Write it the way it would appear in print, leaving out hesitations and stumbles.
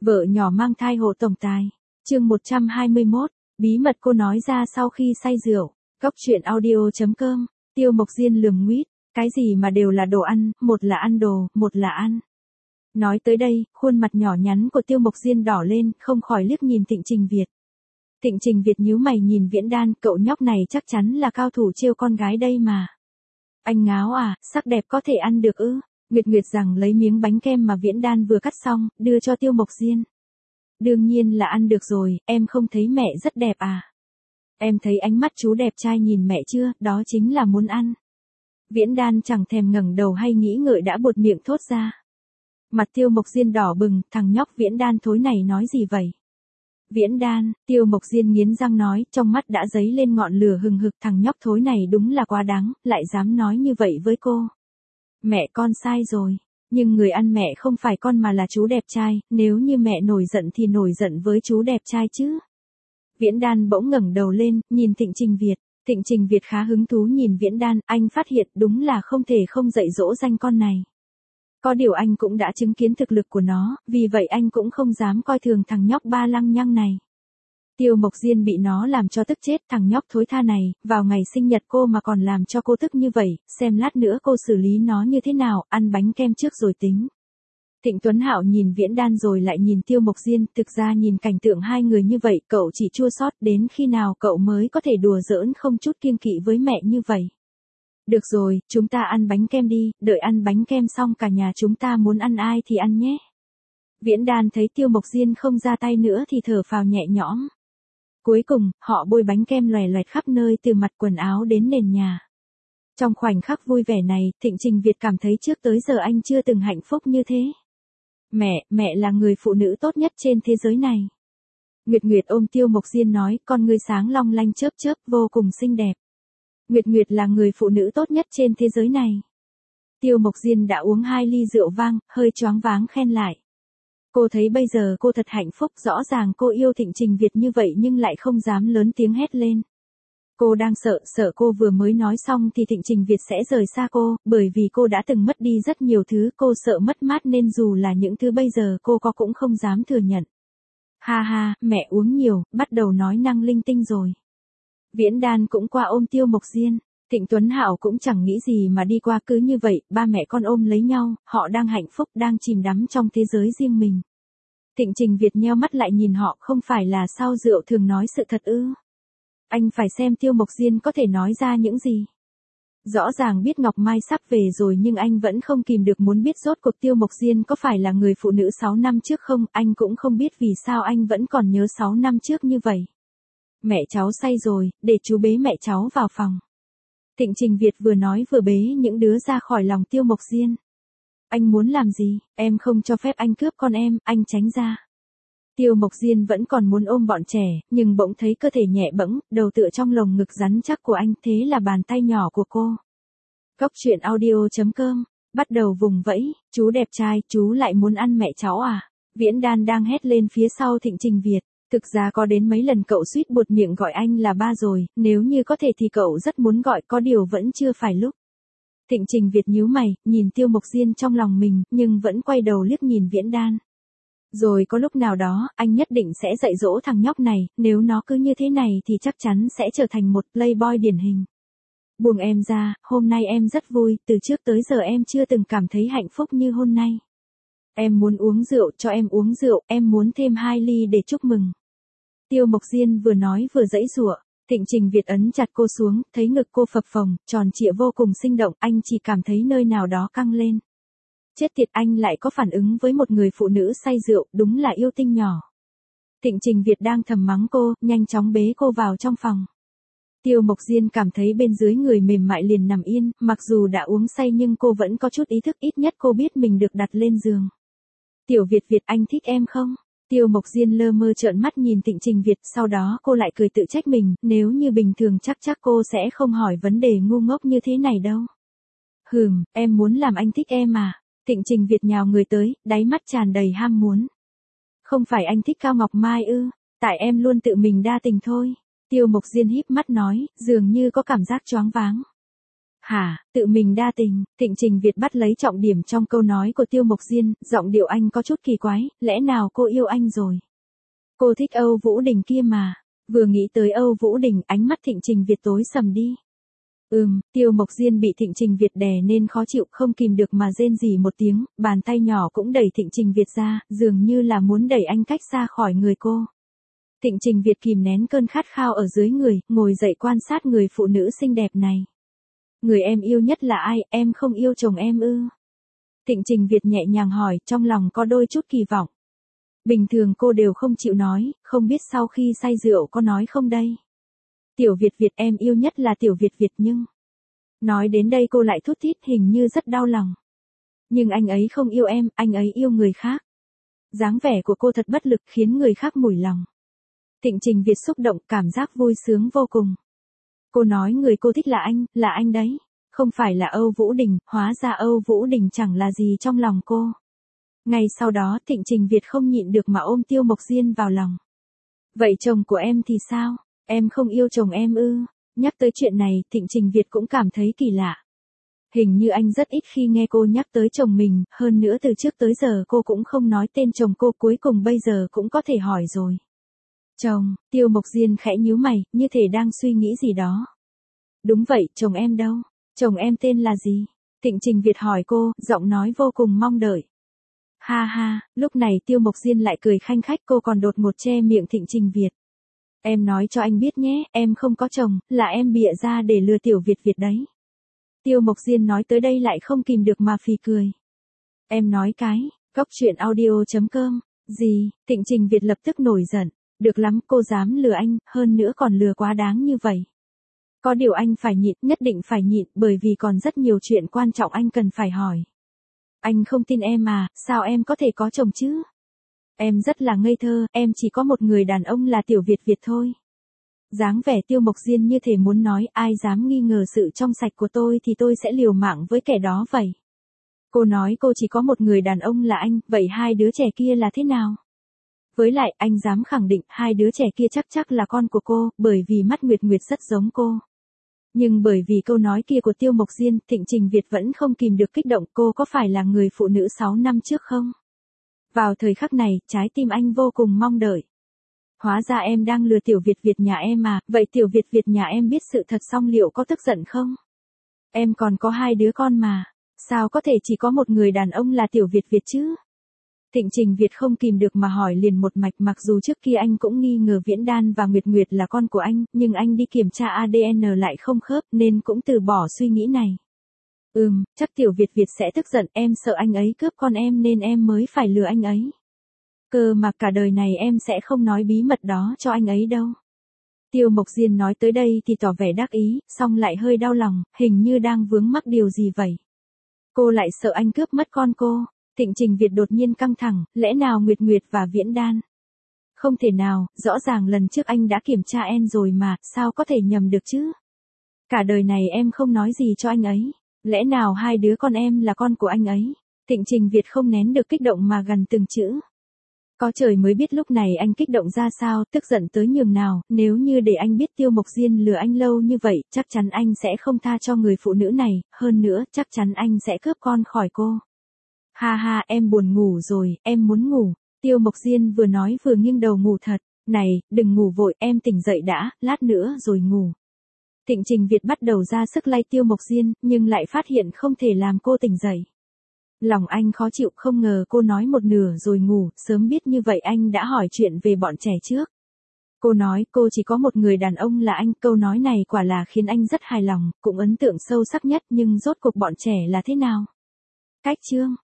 Vợ nhỏ mang thai hộ tổng tài. Chương 121, bí mật cô nói ra sau khi say rượu. Cóc truyện audio.com. Tiêu Mộc Diên lườm nguýt, cái gì mà đều là đồ ăn, một là ăn đồ, một là ăn. Nói tới đây, khuôn mặt nhỏ nhắn của Tiêu Mộc Diên đỏ lên, không khỏi liếc nhìn Thịnh Trình Việt. Thịnh Trình Việt nhíu mày nhìn Viễn Đan, cậu nhóc này chắc chắn là cao thủ trêu con gái đây mà. Anh ngáo à, sắc đẹp có thể ăn được ư? Nguyệt Nguyệt rằng lấy miếng bánh kem mà Viễn Đan vừa cắt xong, đưa cho Tiêu Mộc Diên. Đương nhiên là ăn được rồi, em không thấy mẹ rất đẹp à? Em thấy ánh mắt chú đẹp trai nhìn mẹ chưa, đó chính là muốn ăn. Viễn Đan chẳng thèm ngẩng đầu hay nghĩ ngợi đã buột miệng thốt ra. Mặt Tiêu Mộc Diên đỏ bừng, thằng nhóc Viễn Đan thối này nói gì vậy? Viễn Đan, Tiêu Mộc Diên nghiến răng nói, trong mắt đã dấy lên ngọn lửa hừng hực, thằng nhóc thối này đúng là quá đáng, lại dám nói như vậy với cô. Mẹ con sai rồi, nhưng người ăn mẹ không phải con mà là chú đẹp trai, nếu như mẹ nổi giận thì nổi giận với chú đẹp trai chứ. Viễn Đan bỗng ngẩng đầu lên, nhìn Thịnh Trình Việt. Thịnh Trình Việt khá hứng thú nhìn Viễn Đan, anh phát hiện đúng là không thể không dạy dỗ danh con này. Có điều anh cũng đã chứng kiến thực lực của nó, vì vậy anh cũng không dám coi thường thằng nhóc ba lăng nhăng này. Tiêu Mộc Diên bị nó làm cho tức chết, thằng nhóc thối tha này, vào ngày sinh nhật cô mà còn làm cho cô tức như vậy, xem lát nữa cô xử lý nó như thế nào, ăn bánh kem trước rồi tính. Thịnh Tuấn Hạo nhìn Viễn Đan rồi lại nhìn Tiêu Mộc Diên, thực ra nhìn cảnh tượng hai người như vậy, cậu chỉ chua xót, đến khi nào cậu mới có thể đùa giỡn không chút kiêng kỵ với mẹ như vậy. Được rồi, chúng ta ăn bánh kem đi, đợi ăn bánh kem xong cả nhà chúng ta muốn ăn ai thì ăn nhé. Viễn Đan thấy Tiêu Mộc Diên không ra tay nữa thì thở phào nhẹ nhõm. Cuối cùng, họ bôi bánh kem loè loẹt khắp nơi từ mặt quần áo đến nền nhà. Trong khoảnh khắc vui vẻ này, Thịnh Trình Việt cảm thấy trước tới giờ anh chưa từng hạnh phúc như thế. Mẹ là người phụ nữ tốt nhất trên thế giới này. Nguyệt Nguyệt ôm Tiêu Mộc Diên nói, con ngươi sáng long lanh chớp chớp, vô cùng xinh đẹp. Nguyệt Nguyệt là người phụ nữ tốt nhất trên thế giới này. Tiêu Mộc Diên đã uống 2 ly rượu vang, hơi choáng váng khen lại. Cô thấy bây giờ cô thật hạnh phúc, rõ ràng cô yêu Thịnh Trình Việt như vậy nhưng lại không dám lớn tiếng hét lên. Cô đang sợ cô vừa mới nói xong thì Thịnh Trình Việt sẽ rời xa cô, bởi vì cô đã từng mất đi rất nhiều thứ, cô sợ mất mát nên dù là những thứ bây giờ cô có cũng không dám thừa nhận. Ha ha, mẹ uống nhiều, bắt đầu nói năng linh tinh rồi. Viễn Đan cũng qua ôm Tiêu Mộc Diên, Thịnh Tuấn Hạo cũng chẳng nghĩ gì mà đi qua, cứ như vậy, ba mẹ con ôm lấy nhau, họ đang hạnh phúc, đang chìm đắm trong thế giới riêng mình. Thịnh Trình Việt nheo mắt lại nhìn họ, không phải là sao rượu thường nói sự thật ư? Anh phải xem Tiêu Mộc Diên có thể nói ra những gì. Rõ ràng biết Ngọc Mai sắp về rồi nhưng anh vẫn không kìm được muốn biết rốt cuộc Tiêu Mộc Diên có phải là người phụ nữ 6 năm trước không, anh cũng không biết vì sao anh vẫn còn nhớ 6 năm trước như vậy. Mẹ cháu say rồi, để chú bế mẹ cháu vào phòng. Thịnh Trình Việt vừa nói vừa bế những đứa ra khỏi lòng Tiêu Mộc Diên. Anh muốn làm gì, em không cho phép anh cướp con em, anh tránh ra. Tiêu Mộc Diên vẫn còn muốn ôm bọn trẻ, nhưng bỗng thấy cơ thể nhẹ bẫng, đầu tựa trong lồng ngực rắn chắc của anh, thế là bàn tay nhỏ của cô. Cóc truyện audio.com, bắt đầu vùng vẫy, chú đẹp trai, chú lại muốn ăn mẹ cháu à? Viễn Đan đang hét lên phía sau Thịnh Trình Việt. Thực ra có đến mấy lần cậu suýt buột miệng gọi anh là ba rồi, nếu như có thể thì cậu rất muốn gọi, có điều vẫn chưa phải lúc. Thịnh Trình Việt nhíu mày, nhìn Tiêu Mộc Diên trong lòng mình, nhưng vẫn quay đầu liếc nhìn Viễn Đan. Rồi có lúc nào đó, anh nhất định sẽ dạy dỗ thằng nhóc này, nếu nó cứ như thế này thì chắc chắn sẽ trở thành một playboy điển hình. Buông em ra, hôm nay em rất vui, từ trước tới giờ em chưa từng cảm thấy hạnh phúc như hôm nay. Em muốn uống rượu, cho em uống rượu, em muốn thêm 2 ly để chúc mừng. Tiêu Mộc Diên vừa nói vừa giãy giụa. Thịnh Trình Việt ấn chặt cô xuống, thấy ngực cô phập phồng, tròn trịa vô cùng sinh động, anh chỉ cảm thấy nơi nào đó căng lên. Chết tiệt, anh lại có phản ứng với một người phụ nữ say rượu, đúng là yêu tinh nhỏ. Thịnh Trình Việt đang thầm mắng cô, nhanh chóng bế cô vào trong phòng. Tiêu Mộc Diên cảm thấy bên dưới người mềm mại liền nằm yên, mặc dù đã uống say nhưng cô vẫn có chút ý thức, ít nhất cô biết mình được đặt lên giường. Tiểu Việt Việt, anh thích em không? Tiêu Mộc Diên lơ mơ trợn mắt nhìn Thịnh Trình Việt, sau đó cô lại cười tự trách mình, nếu như bình thường chắc cô sẽ không hỏi vấn đề ngu ngốc như thế này đâu. Em muốn làm anh thích em à? Thịnh Trình Việt nhào người tới, đáy mắt tràn đầy ham muốn. Không phải anh thích Cao Ngọc Mai ư? Tại em luôn tự mình đa tình thôi. Tiêu Mộc Diên híp mắt nói, dường như có cảm giác choáng váng. Hả, tự mình đa tình, Thịnh Trình Việt bắt lấy trọng điểm trong câu nói của Tiêu Mộc Diên, giọng điệu anh có chút kỳ quái, lẽ nào cô yêu anh rồi? Cô thích Âu Vũ Đình kia mà. Vừa nghĩ tới Âu Vũ Đình, ánh mắt Thịnh Trình Việt tối sầm đi. Tiêu Mộc Diên bị Thịnh Trình Việt đè nên khó chịu không kìm được mà rên rỉ một tiếng, bàn tay nhỏ cũng đẩy Thịnh Trình Việt ra, dường như là muốn đẩy anh cách xa khỏi người cô. Thịnh Trình Việt kìm nén cơn khát khao ở dưới người, ngồi dậy quan sát người phụ nữ xinh đẹp này. Người em yêu nhất là ai, em không yêu chồng em ư? Thịnh Trình Việt nhẹ nhàng hỏi, trong lòng có đôi chút kỳ vọng. Bình thường cô đều không chịu nói, không biết sau khi say rượu có nói không đây? Tiểu Việt Việt em yêu nhất là Tiểu Việt Việt nhưng... Nói đến đây cô lại thút thít hình như rất đau lòng. Nhưng anh ấy không yêu em, anh ấy yêu người khác. Dáng vẻ của cô thật bất lực khiến người khác mủi lòng. Thịnh Trình Việt xúc động cảm giác vui sướng vô cùng. Cô nói người cô thích là anh đấy. Không phải là Âu Vũ Đình, hóa ra Âu Vũ Đình chẳng là gì trong lòng cô. Ngay sau đó Thịnh Trình Việt không nhịn được mà ôm Tiêu Mộc Diên vào lòng. Vậy chồng của em thì sao? Em không yêu chồng em ư? Nhắc tới chuyện này, Thịnh Trình Việt cũng cảm thấy kỳ lạ. Hình như anh rất ít khi nghe cô nhắc tới chồng mình, hơn nữa từ trước tới giờ cô cũng không nói tên chồng cô, cuối cùng bây giờ cũng có thể hỏi rồi. Chồng, Tiêu Mộc Diên khẽ nhíu mày, như thể đang suy nghĩ gì đó. Đúng vậy, chồng em đâu? Chồng em tên là gì? Thịnh Trình Việt hỏi cô, giọng nói vô cùng mong đợi. Ha ha, lúc này Tiêu Mộc Diên lại cười khanh khách, cô còn đột ngột che miệng Thịnh Trình Việt. Em nói cho anh biết nhé, em không có chồng, là em bịa ra để lừa Tiểu Việt Việt đấy. Tiêu Mộc Diên nói tới đây lại không kìm được mà phì cười. Em nói cái, goctruyện.audio.com, gì, Thịnh Trình Việt lập tức nổi giận. Được lắm, cô dám lừa anh, hơn nữa còn lừa quá đáng như vậy. Có điều anh phải nhịn, nhất định phải nhịn, bởi vì còn rất nhiều chuyện quan trọng anh cần phải hỏi. Anh không tin em à, sao em có thể có chồng chứ? Em rất là ngây thơ, em chỉ có một người đàn ông là Tiểu Việt Việt thôi. Dáng vẻ Tiêu Mộc Diên như thể muốn nói, ai dám nghi ngờ sự trong sạch của tôi thì tôi sẽ liều mạng với kẻ đó vậy. Cô nói cô chỉ có một người đàn ông là anh, vậy hai đứa trẻ kia là thế nào? Với lại anh dám khẳng định hai đứa trẻ kia chắc là con của cô, bởi vì mắt Nguyệt Nguyệt rất giống cô. Nhưng bởi vì câu nói kia của Tiêu Mộc Diên, Thịnh Trình Việt vẫn không kìm được kích động, cô có phải là người phụ nữ 6 năm trước không? Vào thời khắc này, trái tim anh vô cùng mong đợi. Hóa ra em đang lừa Tiểu Việt Việt nhà em à, vậy Tiểu Việt Việt nhà em biết sự thật xong liệu có tức giận không? Em còn có hai đứa con mà, sao có thể chỉ có một người đàn ông là Tiểu Việt Việt chứ? Thịnh Trình Việt không kìm được mà hỏi liền một mạch, mặc dù trước kia anh cũng nghi ngờ Viễn Đan và Nguyệt Nguyệt là con của anh, nhưng anh đi kiểm tra ADN lại không khớp nên cũng từ bỏ suy nghĩ này. Chắc Tiểu Việt Việt sẽ tức giận, em sợ anh ấy cướp con em nên em mới phải lừa anh ấy. Cơ mà cả đời này em sẽ không nói bí mật đó cho anh ấy đâu. Tiêu Mộc Diên nói tới đây thì tỏ vẻ đắc ý, xong lại hơi đau lòng, hình như đang vướng mắc điều gì vậy. Cô lại sợ anh cướp mất con cô. Thịnh Trình Việt đột nhiên căng thẳng, lẽ nào Nguyệt Nguyệt và Viễn Đan? Không thể nào, rõ ràng lần trước anh đã kiểm tra em rồi mà, sao có thể nhầm được chứ? Cả đời này em không nói gì cho anh ấy, lẽ nào hai đứa con em là con của anh ấy? Thịnh Trình Việt không nén được kích động mà gằn từng chữ. Có trời mới biết lúc này anh kích động ra sao, tức giận tới nhường nào, nếu như để anh biết Tiêu Mộc Diên lừa anh lâu như vậy, chắc chắn anh sẽ không tha cho người phụ nữ này, hơn nữa, chắc chắn anh sẽ cướp con khỏi cô. Ha ha, em buồn ngủ rồi, em muốn ngủ. Tiêu Mộc Diên vừa nói vừa nghiêng đầu ngủ thật. Này, đừng ngủ vội, em tỉnh dậy đã, lát nữa rồi ngủ. Thịnh Trình Việt bắt đầu ra sức lay Tiêu Mộc Diên, nhưng lại phát hiện không thể làm cô tỉnh dậy. Lòng anh khó chịu, không ngờ cô nói một nửa rồi ngủ, sớm biết như vậy anh đã hỏi chuyện về bọn trẻ trước. Cô nói cô chỉ có một người đàn ông là anh, câu nói này quả là khiến anh rất hài lòng, cũng ấn tượng sâu sắc nhất, nhưng rốt cuộc bọn trẻ là thế nào? Cách chương